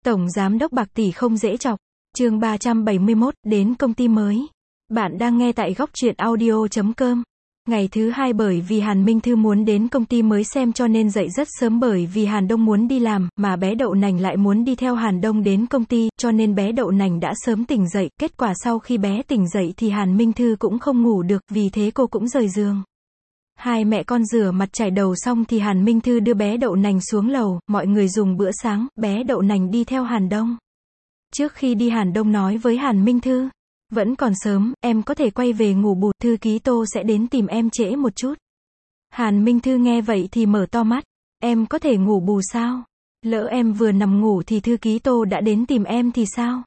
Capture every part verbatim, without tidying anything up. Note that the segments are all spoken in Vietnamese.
Tổng giám đốc bạc tỷ không dễ chọc. Chương ba trăm bảy mươi mốt, đến công ty mới. Bạn đang nghe tại góc truyện audio chấm com. Ngày thứ hai bởi vì Hàn Minh Thư muốn đến công ty mới xem cho nên dậy rất sớm bởi vì Hàn Đông muốn đi làm, mà bé Đậu Nành lại muốn đi theo Hàn Đông đến công ty, cho nên bé Đậu Nành đã sớm tỉnh dậy, kết quả sau khi bé tỉnh dậy thì Hàn Minh Thư cũng không ngủ được, vì thế cô cũng rời giường. Hai mẹ con rửa mặt chải đầu xong thì Hàn Minh Thư đưa bé Đậu Nành xuống lầu, mọi người dùng bữa sáng, bé Đậu Nành đi theo Hàn Đông. Trước khi đi Hàn Đông nói với Hàn Minh Thư, vẫn còn sớm, em có thể quay về ngủ bù, thư ký Tô sẽ đến tìm em trễ một chút. Hàn Minh Thư nghe vậy thì mở to mắt, em có thể ngủ bù sao? Lỡ em vừa nằm ngủ thì thư ký Tô đã đến tìm em thì sao?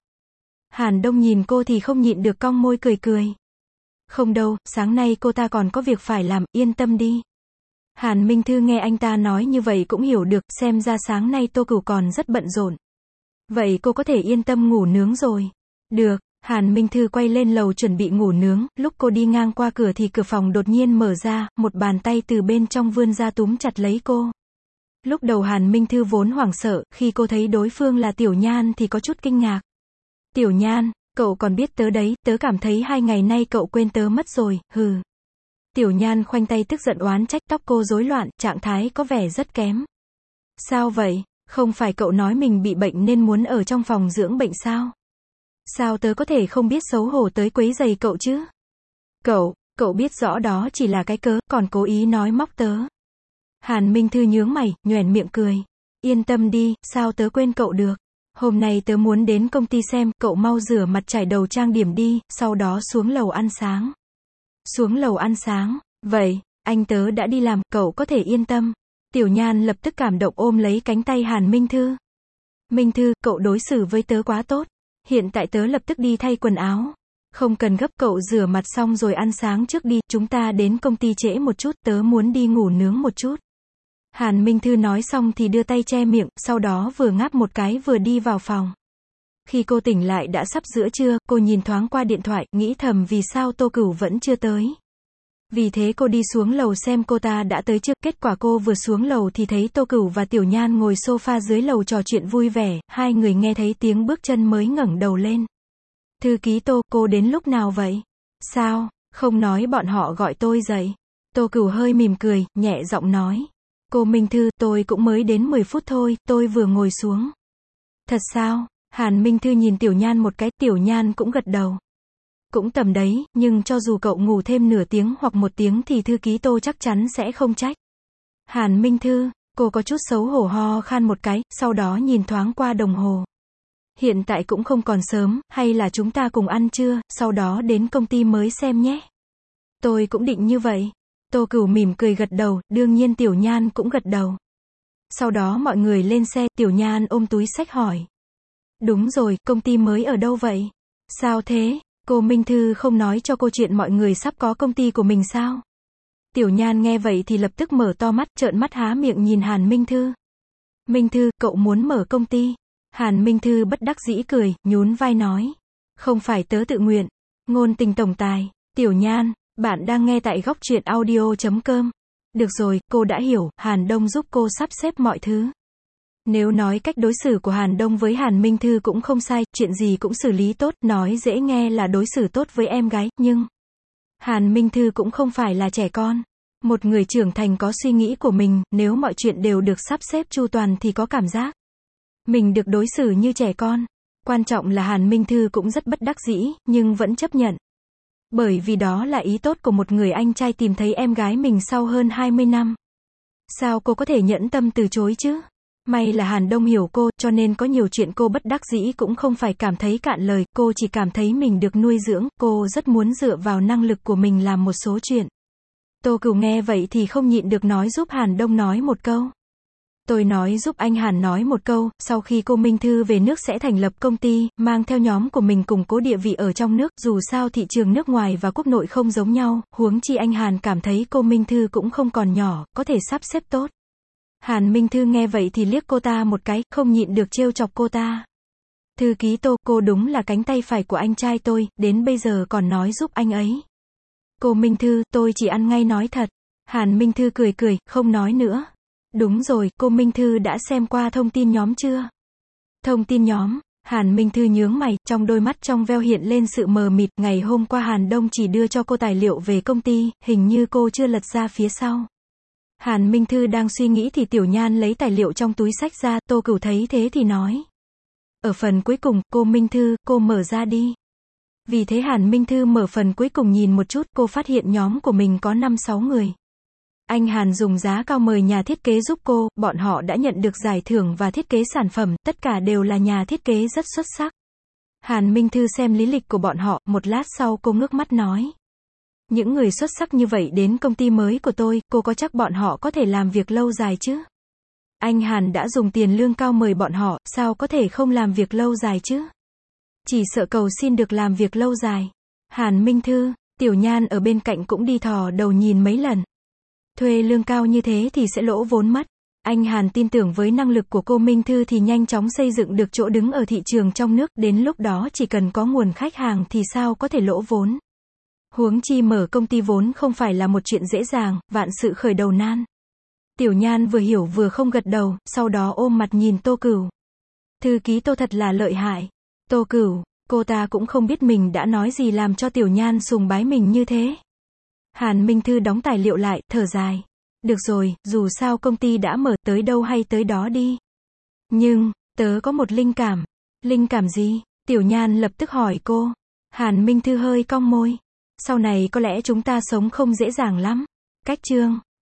Hàn Đông nhìn cô thì không nhịn được cong môi cười cười. Không đâu, sáng nay cô ta còn có việc phải làm, yên tâm đi. Hàn Minh Thư nghe anh ta nói như vậy cũng hiểu được, xem ra sáng nay Tô Cửu còn rất bận rộn. Vậy cô có thể yên tâm ngủ nướng rồi. Được, Hàn Minh Thư quay lên lầu chuẩn bị ngủ nướng, lúc cô đi ngang qua cửa thì cửa phòng đột nhiên mở ra, một bàn tay từ bên trong vươn ra túm chặt lấy cô. Lúc đầu Hàn Minh Thư vốn hoảng sợ, khi cô thấy đối phương là Tiểu Nhan thì có chút kinh ngạc. Tiểu Nhan, cậu còn biết tớ đấy, tớ cảm thấy hai ngày nay cậu quên tớ mất rồi, hừ. Tiểu Nhan khoanh tay tức giận oán trách, tóc cô rối loạn, trạng thái có vẻ rất kém. Sao vậy, không phải cậu nói mình bị bệnh nên muốn ở trong phòng dưỡng bệnh sao? Sao tớ có thể không biết xấu hổ tới quấy giày cậu chứ? Cậu, cậu biết rõ đó chỉ là cái cớ, còn cố ý nói móc tớ. Hàn Minh Thư nhướng mày, nhoẻn miệng cười. Yên tâm đi, sao tớ quên cậu được? Hôm nay tớ muốn đến công ty xem, cậu mau rửa mặt chải đầu trang điểm đi, sau đó xuống lầu ăn sáng. Xuống lầu ăn sáng, vậy, anh tớ đã đi làm, cậu có thể yên tâm. Tiểu Nhan lập tức cảm động ôm lấy cánh tay Hàn Minh Thư. Minh Thư, cậu đối xử với tớ quá tốt. Hiện tại tớ lập tức đi thay quần áo. Không cần gấp, cậu rửa mặt xong rồi ăn sáng trước đi, chúng ta đến công ty trễ một chút, tớ muốn đi ngủ nướng một chút. Hàn Minh Thư nói xong thì đưa tay che miệng, sau đó vừa ngáp một cái vừa đi vào phòng. Khi cô tỉnh lại đã sắp giữa trưa, cô nhìn thoáng qua điện thoại, nghĩ thầm vì sao Tô Cửu vẫn chưa tới. Vì thế cô đi xuống lầu xem cô ta đã tới chưa, kết quả cô vừa xuống lầu thì thấy Tô Cửu và Tiểu Nhan ngồi sofa dưới lầu trò chuyện vui vẻ, hai người nghe thấy tiếng bước chân mới ngẩng đầu lên. Thư ký Tô, cô đến lúc nào vậy? Sao, không nói bọn họ gọi tôi dậy? Tô Cửu hơi mỉm cười, nhẹ giọng nói. Cô Minh Thư, tôi cũng mới đến mười phút thôi, tôi vừa ngồi xuống. Thật sao? Hàn Minh Thư nhìn Tiểu Nhan một cái, Tiểu Nhan cũng gật đầu. Cũng tầm đấy, nhưng cho dù cậu ngủ thêm nửa tiếng hoặc một tiếng thì thư ký Tô chắc chắn sẽ không trách. Hàn Minh Thư, cô có chút xấu hổ ho khan một cái, sau đó nhìn thoáng qua đồng hồ. Hiện tại cũng không còn sớm, hay là chúng ta cùng ăn trưa, sau đó đến công ty mới xem nhé. Tôi cũng định như vậy. Tô Cửu mỉm cười gật đầu, đương nhiên Tiểu Nhan cũng gật đầu. Sau đó mọi người lên xe, Tiểu Nhan ôm túi xách hỏi. Đúng rồi, công ty mới ở đâu vậy? Sao thế? Cô Minh Thư không nói cho cô chuyện mọi người sắp có công ty của mình sao? Tiểu Nhan nghe vậy thì lập tức mở to mắt, trợn mắt há miệng nhìn Hàn Minh Thư. Minh Thư, cậu muốn mở công ty? Hàn Minh Thư bất đắc dĩ cười, nhún vai nói. Không phải tớ tự nguyện. Ngôn tình tổng tài. Tiểu Nhan, bạn đang nghe tại góc truyện audio chấm com. Được rồi, cô đã hiểu, Hàn Đông giúp cô sắp xếp mọi thứ. Nếu nói cách đối xử của Hàn Đông với Hàn Minh Thư cũng không sai, chuyện gì cũng xử lý tốt, nói dễ nghe là đối xử tốt với em gái, nhưng Hàn Minh Thư cũng không phải là trẻ con. Một người trưởng thành có suy nghĩ của mình, nếu mọi chuyện đều được sắp xếp chu toàn thì có cảm giác mình được đối xử như trẻ con. Quan trọng là Hàn Minh Thư cũng rất bất đắc dĩ, nhưng vẫn chấp nhận. Bởi vì đó là ý tốt của một người anh trai tìm thấy em gái mình sau hơn hai mươi năm. Sao cô có thể nhẫn tâm từ chối chứ? May là Hàn Đông hiểu cô, cho nên có nhiều chuyện cô bất đắc dĩ cũng không phải cảm thấy cạn lời, cô chỉ cảm thấy mình được nuôi dưỡng, cô rất muốn dựa vào năng lực của mình làm một số chuyện. Tô Cửu nghe vậy thì không nhịn được nói giúp Hàn Đông nói một câu. Tôi nói giúp anh Hàn nói một câu, sau khi cô Minh Thư về nước sẽ thành lập công ty, mang theo nhóm của mình củng cố địa vị ở trong nước, dù sao thị trường nước ngoài và quốc nội không giống nhau, huống chi anh Hàn cảm thấy cô Minh Thư cũng không còn nhỏ, có thể sắp xếp tốt. Hàn Minh Thư nghe vậy thì liếc cô ta một cái, không nhịn được trêu chọc cô ta. Thư ký Tô, cô đúng là cánh tay phải của anh trai tôi, đến bây giờ còn nói giúp anh ấy. Cô Minh Thư, tôi chỉ ăn ngay nói thật. Hàn Minh Thư cười cười, không nói nữa. Đúng rồi, cô Minh Thư đã xem qua thông tin nhóm chưa? Thông tin nhóm. Hàn Minh Thư nhướng mày, trong đôi mắt trong veo hiện lên sự mờ mịt, ngày hôm qua Hàn Đông chỉ đưa cho cô tài liệu về công ty, hình như cô chưa lật ra phía sau. Hàn Minh Thư đang suy nghĩ thì Tiểu Nhan lấy tài liệu trong túi xách ra, Tô Cửu thấy thế thì nói. Ở phần cuối cùng, cô Minh Thư, cô mở ra đi. Vì thế Hàn Minh Thư mở phần cuối cùng nhìn một chút, cô phát hiện nhóm của mình có năm sáu người. Anh Hàn dùng giá cao mời nhà thiết kế giúp cô, bọn họ đã nhận được giải thưởng và thiết kế sản phẩm, tất cả đều là nhà thiết kế rất xuất sắc. Hàn Minh Thư xem lý lịch của bọn họ, một lát sau cô ngước mắt nói. Những người xuất sắc như vậy đến công ty mới của tôi, cô có chắc bọn họ có thể làm việc lâu dài chứ? Anh Hàn đã dùng tiền lương cao mời bọn họ, sao có thể không làm việc lâu dài chứ? Chỉ sợ cầu xin được làm việc lâu dài. Hàn Minh Thư, Tiểu Nhan ở bên cạnh cũng đi thò đầu nhìn mấy lần. Thuê lương cao như thế thì sẽ lỗ vốn mất. Anh Hàn tin tưởng với năng lực của cô Minh Thư thì nhanh chóng xây dựng được chỗ đứng ở thị trường trong nước, đến lúc đó chỉ cần có nguồn khách hàng thì sao có thể lỗ vốn. Huống chi mở công ty vốn không phải là một chuyện dễ dàng, vạn sự khởi đầu nan. Tiểu Nhan vừa hiểu vừa không gật đầu, sau đó ôm mặt nhìn Tô Cửu. Thư ký Tô thật là lợi hại. Tô Cửu, cô ta cũng không biết mình đã nói gì làm cho Tiểu Nhan sùng bái mình như thế. Hàn Minh Thư đóng tài liệu lại, thở dài. Được rồi, dù sao công ty đã mở, tới đâu hay tới đó đi. Nhưng, tớ có một linh cảm. Linh cảm gì? Tiểu Nhan lập tức hỏi cô. Hàn Minh Thư hơi cong môi. Sau này có lẽ chúng ta sống không dễ dàng lắm. Cách chương